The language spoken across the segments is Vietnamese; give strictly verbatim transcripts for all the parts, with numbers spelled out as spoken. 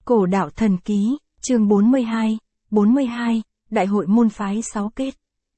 Cổ đạo thần ký, chương bốn mươi hai, bốn mươi hai, Đại hội môn phái sáu kết.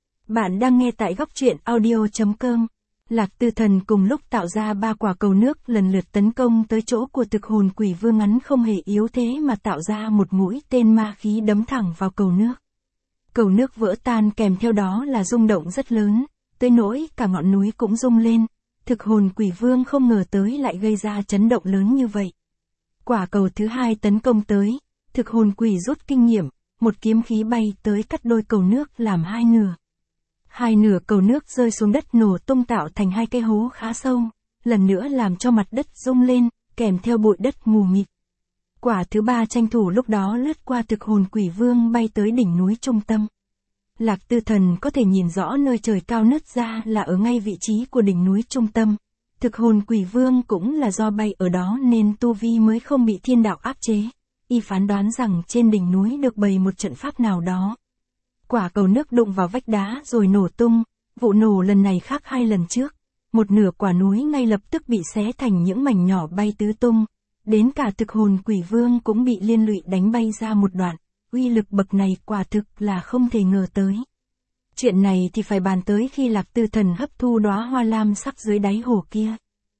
Bạn đang nghe tại góc truyện audio.com. Lạc Tư Thần cùng lúc tạo ra ba quả cầu nước lần lượt tấn công tới chỗ của thực hồn quỷ vương, ngắn không hề yếu thế mà tạo ra một mũi tên ma khí đấm thẳng vào cầu nước. Cầu nước vỡ tan, kèm theo đó là rung động rất lớn, tới nỗi cả ngọn núi cũng rung lên. Thực hồn quỷ vương không ngờ tới lại gây ra chấn động lớn như vậy. Quả cầu thứ hai tấn công tới, thực hồn quỷ rút kinh nghiệm, một kiếm khí bay tới cắt đôi cầu nước làm hai nửa. Hai nửa cầu nước rơi xuống đất nổ tung tạo thành hai cái hố khá sâu, lần nữa làm cho mặt đất rung lên, kèm theo bụi đất mù mịt. Quả thứ ba tranh thủ lúc đó lướt qua thực hồn quỷ vương bay tới đỉnh núi trung tâm. Lạc Tư Thần có thể nhìn rõ nơi trời cao nứt ra là ở ngay vị trí của đỉnh núi trung tâm. Thực hồn quỷ vương cũng là do bay ở đó nên tu vi mới không bị thiên đạo áp chế. Y phán đoán rằng trên đỉnh núi được bày một trận pháp nào đó. Quả cầu nước đụng vào vách đá rồi nổ tung, vụ nổ lần này khác hai lần trước. Một nửa quả núi ngay lập tức bị xé thành những mảnh nhỏ bay tứ tung. Đến cả thực hồn quỷ vương cũng bị liên lụy đánh bay ra một đoạn. Uy lực bậc này quả thực là không thể ngờ tới. Chuyện này thì phải bàn tới khi Lạc Tư Thần hấp thu đóa hoa lam sắc dưới đáy hồ kia.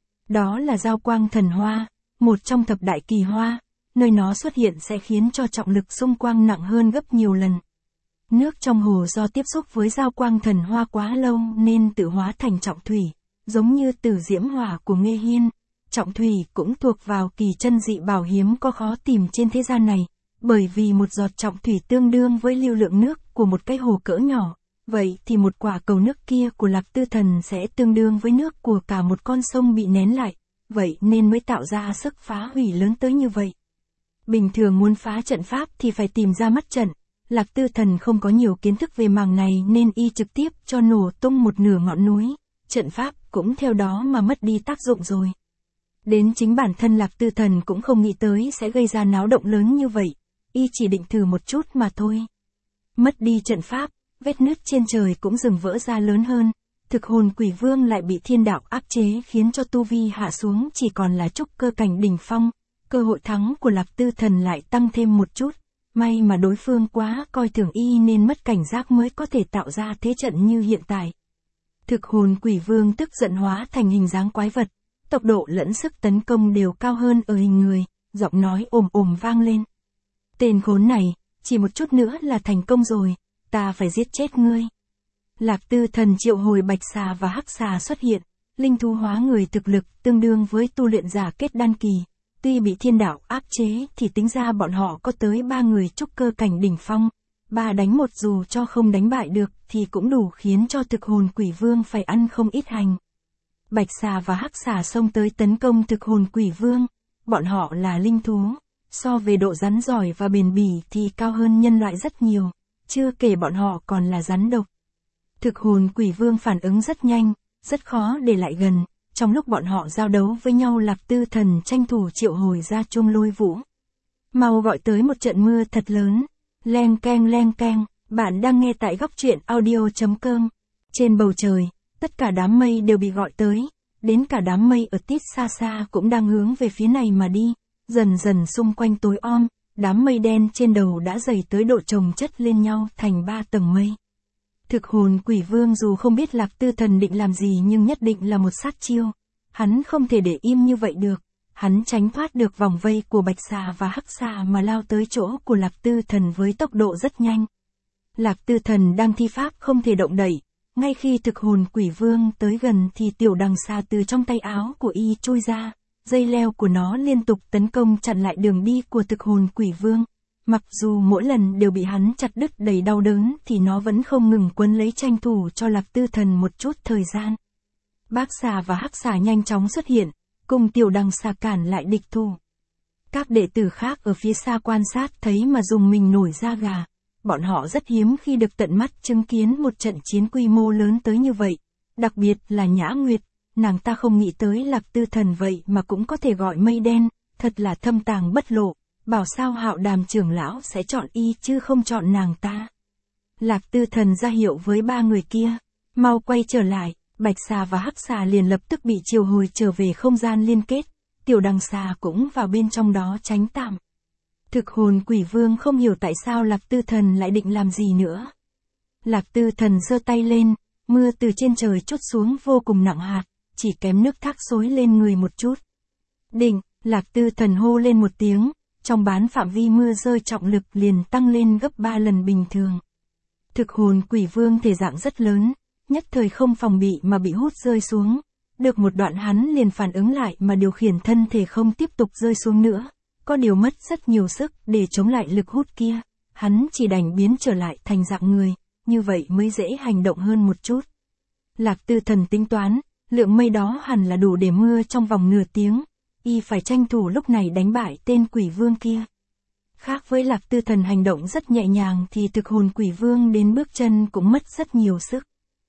Đó là giao quang thần hoa, một trong thập đại kỳ hoa, nơi nó xuất hiện sẽ khiến cho trọng lực xung quanh nặng hơn gấp nhiều lần. Nước trong hồ do tiếp xúc với giao quang thần hoa quá lâu nên tự hóa thành trọng thủy, giống như tử diễm hỏa của Nghê Hiên. Trọng thủy cũng thuộc vào kỳ chân dị bảo hiếm có khó tìm trên thế gian này, bởi vì một giọt trọng thủy tương đương với lưu lượng nước của một cái hồ cỡ nhỏ. Vậy thì một quả cầu nước kia của Lạc Tư Thần sẽ tương đương với nước của cả một con sông bị nén lại, vậy nên mới tạo ra sức phá hủy lớn tới như vậy. Bình thường muốn phá trận pháp thì phải tìm ra mắt trận, Lạc Tư Thần không có nhiều kiến thức về mảng này nên y trực tiếp cho nổ tung một nửa ngọn núi, trận pháp cũng theo đó mà mất đi tác dụng rồi. Đến chính bản thân Lạc Tư Thần cũng không nghĩ tới sẽ gây ra náo động lớn như vậy, y chỉ định thử một chút mà thôi. Mất đi trận pháp, vết nứt trên trời cũng dừng vỡ ra lớn hơn, thực hồn quỷ vương lại bị thiên đạo áp chế khiến cho tu vi hạ xuống chỉ còn là trúc cơ cảnh đỉnh phong, cơ hội thắng của Lạc Tư Thần lại tăng thêm một chút, may mà đối phương quá coi thường y nên mất cảnh giác mới có thể tạo ra thế trận như hiện tại. Thực hồn quỷ vương tức giận hóa thành hình dáng quái vật, tốc độ lẫn sức tấn công đều cao hơn ở hình người, giọng nói ồm ồm vang lên. Tên khốn này, chỉ một chút nữa là thành công rồi. Ta phải giết chết ngươi. Lạc Tư Thần triệu hồi bạch xà và hắc xà xuất hiện, linh thú hóa người thực lực tương đương với tu luyện giả kết đan kỳ. Tuy bị thiên đạo áp chế thì tính ra bọn họ có tới ba người trúc cơ cảnh đỉnh phong. Ba đánh một dù cho không đánh bại được thì cũng đủ khiến cho thực hồn quỷ vương phải ăn không ít hành. Bạch xà và hắc xà xông tới tấn công thực hồn quỷ vương. Bọn họ là linh thú, so về độ rắn giỏi và bền bỉ thì cao hơn nhân loại rất nhiều. Chưa kể bọn họ còn là rắn độc. Thực hồn quỷ vương phản ứng rất nhanh, rất khó để lại gần. Trong lúc bọn họ giao đấu với nhau, Lạc Tư Thần tranh thủ triệu hồi ra chuông lôi vũ. Mau gọi tới một trận mưa thật lớn. Leng keng leng keng, bạn đang nghe tại góc truyện audio.com. Trên bầu trời, tất cả đám mây đều bị gọi tới. Đến cả đám mây ở tít xa xa cũng đang hướng về phía này mà đi. Dần dần xung quanh tối om. Đám mây đen trên đầu đã dày tới độ chồng chất lên nhau thành ba tầng mây. Thực hồn quỷ vương dù không biết Lạc Tư Thần định làm gì nhưng nhất định là một sát chiêu. Hắn không thể để im như vậy được. Hắn tránh thoát được vòng vây của bạch xà và hắc xà mà lao tới chỗ của Lạc Tư Thần với tốc độ rất nhanh. Lạc Tư Thần đang thi pháp không thể động đậy. Ngay khi thực hồn quỷ vương tới gần thì tiểu đằng xà từ trong tay áo của y chui ra. Dây leo của nó liên tục tấn công chặn lại đường đi của thực hồn quỷ vương. Mặc dù mỗi lần đều bị hắn chặt đứt đầy đau đớn thì nó vẫn không ngừng quấn lấy tranh thủ cho Lạc Tư Thần một chút thời gian. Bác xà và hắc xà nhanh chóng xuất hiện, cùng tiểu đằng xà cản lại địch thủ. Các đệ tử khác ở phía xa quan sát thấy mà dùng mình nổi da gà. Bọn họ rất hiếm khi được tận mắt chứng kiến một trận chiến quy mô lớn tới như vậy. Đặc biệt là Nhã Nguyệt. Nàng ta không nghĩ tới Lạc Tư Thần vậy mà cũng có thể gọi mây đen, thật là thâm tàng bất lộ, bảo sao Hạo Đàm trưởng lão sẽ chọn y chứ không chọn nàng ta. Lạc Tư Thần ra hiệu với ba người kia, mau quay trở lại, bạch xà và hắc xà liền lập tức bị triệu hồi trở về không gian liên kết, tiểu đằng xà cũng vào bên trong đó tránh tạm. Thực hồn quỷ vương không hiểu tại sao Lạc Tư Thần lại định làm gì nữa. Lạc Tư Thần giơ tay lên, mưa từ trên trời trút xuống vô cùng nặng hạt, chỉ kém nước thác xối lên người một chút. Định, Lạc Tư Thần hô lên một tiếng, trong bán phạm vi mưa rơi trọng lực liền tăng lên gấp ba lần bình thường. Thực hồn quỷ vương thể dạng rất lớn, nhất thời không phòng bị mà bị hút rơi xuống. Được một đoạn hắn liền phản ứng lại mà điều khiển thân thể không tiếp tục rơi xuống nữa. Có điều mất rất nhiều sức để chống lại lực hút kia. Hắn chỉ đành biến trở lại thành dạng người, như vậy mới dễ hành động hơn một chút. Lạc Tư Thần tính toán, lượng mây đó hẳn là đủ để mưa trong vòng nửa tiếng. Y phải tranh thủ lúc này đánh bại tên quỷ vương kia. Khác với Lạc Tư Thần hành động rất nhẹ nhàng thì thực hồn quỷ vương đến bước chân cũng mất rất nhiều sức.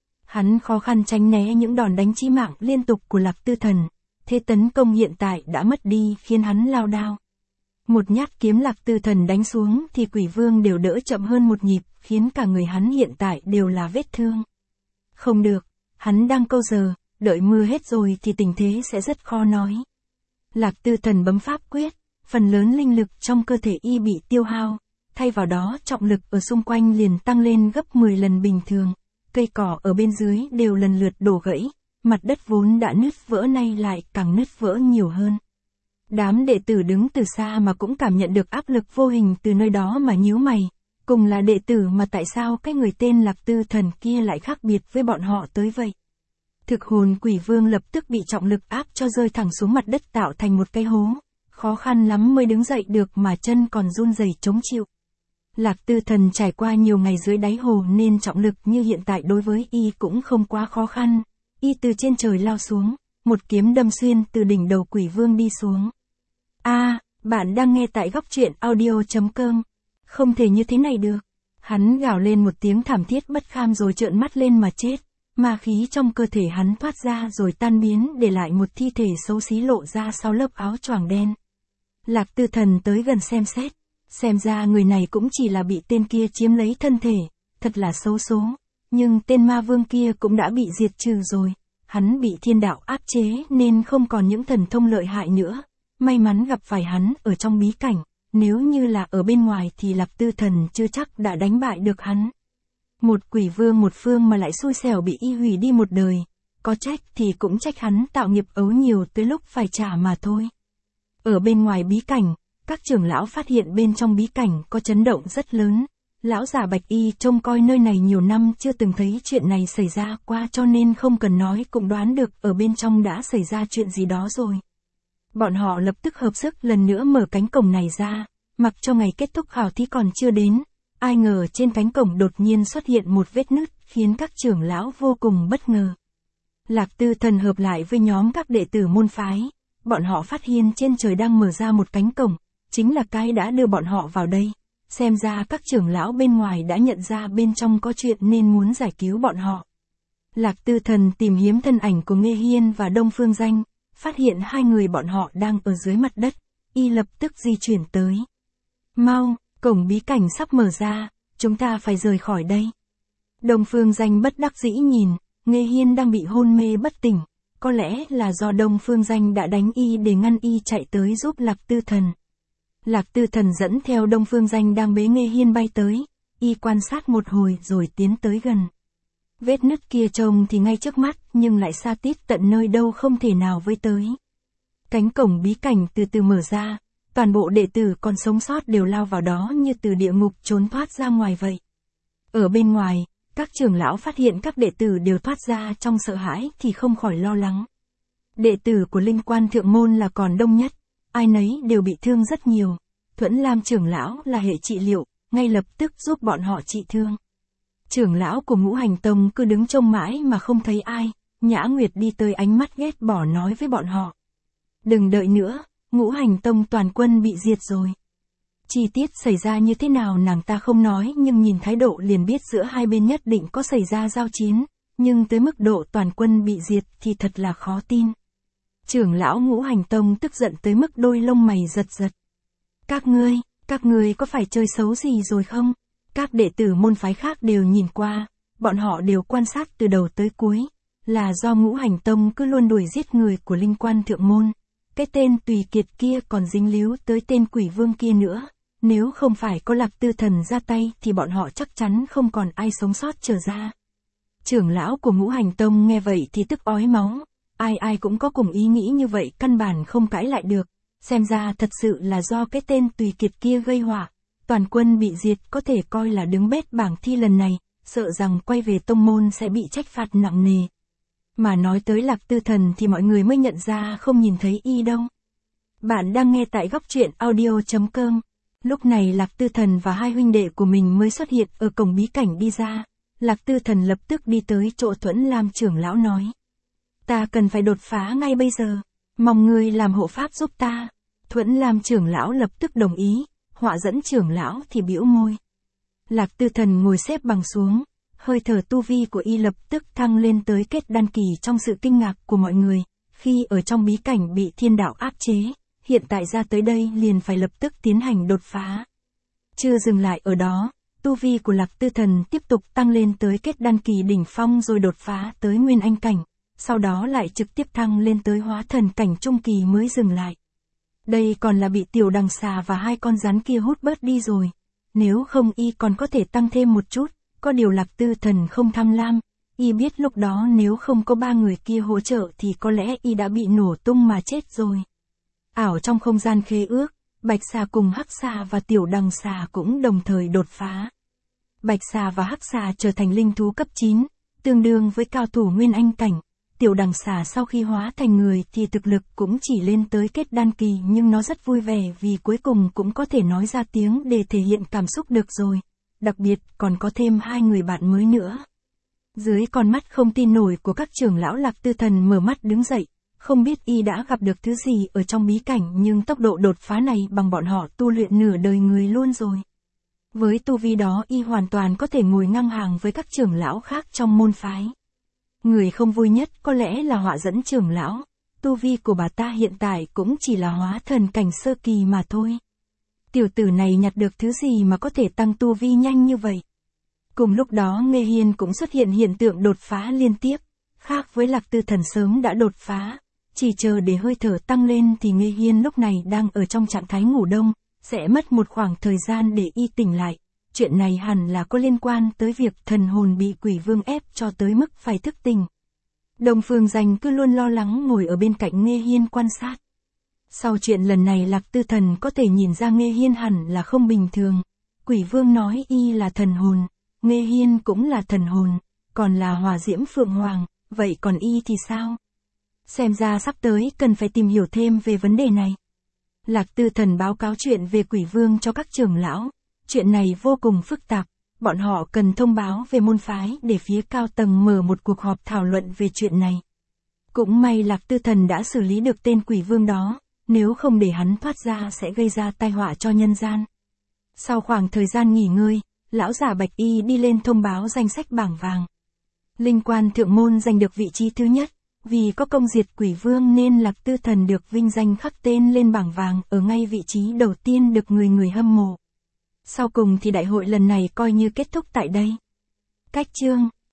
Hắn khó khăn tránh né những đòn đánh chí mạng liên tục của Lạc Tư Thần. Thế tấn công hiện tại đã mất đi khiến hắn lao đao. Một nhát kiếm Lạc Tư Thần đánh xuống thì quỷ vương đều đỡ chậm hơn một nhịp, khiến cả người hắn hiện tại đều là vết thương. Không được, hắn đang câu giờ, đợi mưa hết rồi thì tình thế sẽ rất khó nói. Lạc Tư Thần bấm pháp quyết, phần lớn linh lực trong cơ thể y bị tiêu hao, thay vào đó trọng lực ở xung quanh liền tăng lên gấp mười lần bình thường. Cây cỏ ở bên dưới đều lần lượt đổ gãy, mặt đất vốn đã nứt vỡ nay lại càng nứt vỡ nhiều hơn. Đám đệ tử đứng từ xa mà cũng cảm nhận được áp lực vô hình từ nơi đó mà nhíu mày, cùng là đệ tử mà tại sao cái người tên Lạc Tư Thần kia lại khác biệt với bọn họ tới vậy. Thực hồn quỷ vương lập tức bị trọng lực áp cho rơi thẳng xuống mặt đất tạo thành một cái hố, khó khăn lắm mới đứng dậy được mà chân còn run rẩy chống chịu. Lạc Tư Thần trải qua nhiều ngày dưới đáy hồ nên trọng lực như hiện tại đối với y cũng không quá khó khăn. Y từ trên trời lao xuống, một kiếm đâm xuyên từ đỉnh đầu quỷ vương đi xuống. A, à, bạn đang nghe tại góc truyện audio chấm com. Không thể như thế này được. Hắn gào lên một tiếng thảm thiết bất kham rồi trợn mắt lên mà chết. Ma khí trong cơ thể hắn thoát ra rồi tan biến để lại một thi thể xấu xí lộ ra sau lớp áo choàng đen. Lạc Tư Thần tới gần xem xét. Xem ra người này cũng chỉ là bị tên kia chiếm lấy thân thể, thật là xấu số. Nhưng tên ma vương kia cũng đã bị diệt trừ rồi. Hắn bị thiên đạo áp chế nên không còn những thần thông lợi hại nữa. May mắn gặp phải hắn ở trong bí cảnh, nếu như là ở bên ngoài thì Lạc Tư Thần chưa chắc đã đánh bại được hắn. Một quỷ vương một phương mà lại xui xẻo bị y hủy đi một đời, có trách thì cũng trách hắn tạo nghiệp ấu nhiều tới lúc phải trả mà thôi. Ở bên ngoài bí cảnh, các trưởng lão phát hiện bên trong bí cảnh có chấn động rất lớn. Lão già Bạch Y trông coi nơi này nhiều năm chưa từng thấy chuyện này xảy ra qua cho nên không cần nói cũng đoán được ở bên trong đã xảy ra chuyện gì đó rồi. Bọn họ lập tức hợp sức lần nữa mở cánh cổng này ra, mặc cho ngày kết thúc khảo thí còn chưa đến. Ai ngờ trên cánh cổng đột nhiên xuất hiện một vết nứt khiến các trưởng lão vô cùng bất ngờ. Lạc Tư Thần hợp lại với nhóm các đệ tử môn phái. Bọn họ phát hiện trên trời đang mở ra một cánh cổng, chính là cái đã đưa bọn họ vào đây. Xem ra các trưởng lão bên ngoài đã nhận ra bên trong có chuyện nên muốn giải cứu bọn họ. Lạc Tư Thần tìm hiếm thân ảnh của Nghê Hiên và Đông Phương Danh, phát hiện hai người bọn họ đang ở dưới mặt đất, y lập tức di chuyển tới. Mau, cổng bí cảnh sắp mở ra, chúng ta phải rời khỏi đây. Đông Phương Danh bất đắc dĩ nhìn, Nghê Hiên đang bị hôn mê bất tỉnh, có lẽ là do Đông Phương Danh đã đánh y để ngăn y chạy tới giúp Lạc Tư Thần. Lạc Tư Thần dẫn theo Đông Phương Danh đang bế Nghê Hiên bay tới, y quan sát một hồi rồi tiến tới gần. Vết nứt kia trông thì ngay trước mắt nhưng lại xa tít tận nơi đâu không thể nào với tới. Cánh cổng bí cảnh từ từ mở ra, toàn bộ đệ tử còn sống sót đều lao vào đó như từ địa ngục trốn thoát ra ngoài vậy. Ở bên ngoài, các trưởng lão phát hiện các đệ tử đều thoát ra trong sợ hãi thì không khỏi lo lắng. Đệ tử của Linh Quan Thượng Môn là còn đông nhất, ai nấy đều bị thương rất nhiều. Thuẫn Lam trưởng lão là hệ trị liệu, ngay lập tức giúp bọn họ trị thương. Trưởng lão của Ngũ Hành Tông cứ đứng trông mãi mà không thấy ai, Nhã Nguyệt đi tới ánh mắt ghét bỏ nói với bọn họ. Đừng đợi nữa, Ngũ Hành Tông toàn quân bị diệt rồi. Chi tiết xảy ra như thế nào nàng ta không nói nhưng nhìn thái độ liền biết giữa hai bên nhất định có xảy ra giao chiến, nhưng tới mức độ toàn quân bị diệt thì thật là khó tin. Trưởng lão Ngũ Hành Tông tức giận tới mức đôi lông mày giật giật. Các ngươi, các ngươi có phải chơi xấu gì rồi không? Các đệ tử môn phái khác đều nhìn qua, bọn họ đều quan sát từ đầu tới cuối, là do Ngũ Hành Tông cứ luôn đuổi giết người của Linh Quan Thượng Môn. Cái tên Tùy Kiệt kia còn dính líu tới tên quỷ vương kia nữa, nếu không phải có Lạc Tư Thần ra tay thì bọn họ chắc chắn không còn ai sống sót trở ra. Trưởng lão của Ngũ Hành Tông nghe vậy thì tức ói máu, ai ai cũng có cùng ý nghĩ như vậy, căn bản không cãi lại được, xem ra thật sự là do cái tên Tùy Kiệt kia gây họa, toàn quân bị diệt, có thể coi là đứng bét bảng thi lần này, sợ rằng quay về tông môn sẽ bị trách phạt nặng nề. Mà nói tới Lạc Tư Thần thì mọi người mới nhận ra không nhìn thấy y đâu. Bạn đang nghe tại góc truyện audio chấm com. Lúc này Lạc Tư Thần và hai huynh đệ của mình mới xuất hiện ở cổng bí cảnh đi ra. Lạc Tư Thần lập tức đi tới chỗ Thuẫn Lam trưởng lão nói. Ta cần phải đột phá ngay bây giờ, mong ngươi làm hộ pháp giúp ta. Thuẫn Lam trưởng lão lập tức đồng ý, Họa Dẫn trưởng lão thì bĩu môi. Lạc Tư Thần ngồi xếp bằng xuống, hơi thở tu vi của y lập tức thăng lên tới kết đan kỳ. Trong sự kinh ngạc của mọi người, khi ở trong bí cảnh bị thiên đạo áp chế, hiện tại ra tới đây liền phải lập tức tiến hành đột phá. Chưa dừng lại ở đó, tu vi của Lạc Tư Thần tiếp tục tăng lên tới kết đan kỳ đỉnh phong rồi đột phá tới nguyên anh cảnh, sau đó lại trực tiếp thăng lên tới hóa thần cảnh trung kỳ mới dừng lại. Đây còn là bị tiểu đằng xà và hai con rắn kia hút bớt đi rồi, nếu không y còn có thể tăng thêm một chút, có điều Lạc Tư Thần không tham lam, y biết lúc đó nếu không có ba người kia hỗ trợ thì có lẽ y đã bị nổ tung mà chết rồi. Ảo trong không gian khế ước, Bạch Xà cùng Hắc Xà và tiểu đằng xà cũng đồng thời đột phá. Bạch Xà và Hắc Xà trở thành linh thú cấp chín, tương đương với cao thủ nguyên anh cảnh. Tiểu đằng xà sau khi hóa thành người thì thực lực cũng chỉ lên tới kết đan kỳ, nhưng nó rất vui vẻ vì cuối cùng cũng có thể nói ra tiếng để thể hiện cảm xúc được rồi. Đặc biệt còn có thêm hai người bạn mới nữa. Dưới con mắt không tin nổi của các trưởng lão, Lạc Tư Thần mở mắt đứng dậy, không biết y đã gặp được thứ gì ở trong bí cảnh, nhưng tốc độ đột phá này bằng bọn họ tu luyện nửa đời người luôn rồi. Với tu vi đó y hoàn toàn có thể ngồi ngang hàng với các trưởng lão khác trong môn phái. Người không vui nhất có lẽ là Họa Dẫn trưởng lão, tu vi của bà ta hiện tại cũng chỉ là hóa thần cảnh sơ kỳ mà thôi. Tiểu tử này nhặt được thứ gì mà có thể tăng tu vi nhanh như vậy? Cùng lúc đó Nghê Hiên cũng xuất hiện hiện tượng đột phá liên tiếp, khác với Lạc Tư Thần sớm đã đột phá, chỉ chờ để hơi thở tăng lên thì Nghê Hiên lúc này đang ở trong trạng thái ngủ đông, sẽ mất một khoảng thời gian để y tỉnh lại. Chuyện này hẳn là có liên quan tới việc thần hồn bị quỷ vương ép cho tới mức phải thức tỉnh. Đông Phương Danh cứ luôn lo lắng ngồi ở bên cạnh Nghê Hiên quan sát. Sau chuyện lần này Lạc Tư Thần có thể nhìn ra Nghê Hiên hẳn là không bình thường. Quỷ vương nói y là thần hồn, Nghê Hiên cũng là thần hồn, còn là Hỏa Diễm Phượng Hoàng, vậy còn y thì sao? Xem ra sắp tới cần phải tìm hiểu thêm về vấn đề này. Lạc Tư Thần báo cáo chuyện về quỷ vương cho các trưởng lão. Chuyện này vô cùng phức tạp, bọn họ cần thông báo về môn phái để phía cao tầng mở một cuộc họp thảo luận về chuyện này. Cũng may Lạc Tư Thần đã xử lý được tên quỷ vương đó, nếu không để hắn thoát ra sẽ gây ra tai họa cho nhân gian. Sau khoảng thời gian nghỉ ngơi, lão giả Bạch Y đi lên thông báo danh sách bảng vàng. Linh Quan Thượng Môn giành được vị trí thứ nhất, vì có công diệt quỷ vương nên Lạc Tư Thần được vinh danh khắc tên lên bảng vàng ở ngay vị trí đầu tiên, được người người hâm mộ. Sau cùng thì đại hội lần này coi như kết thúc tại đây. Cách chương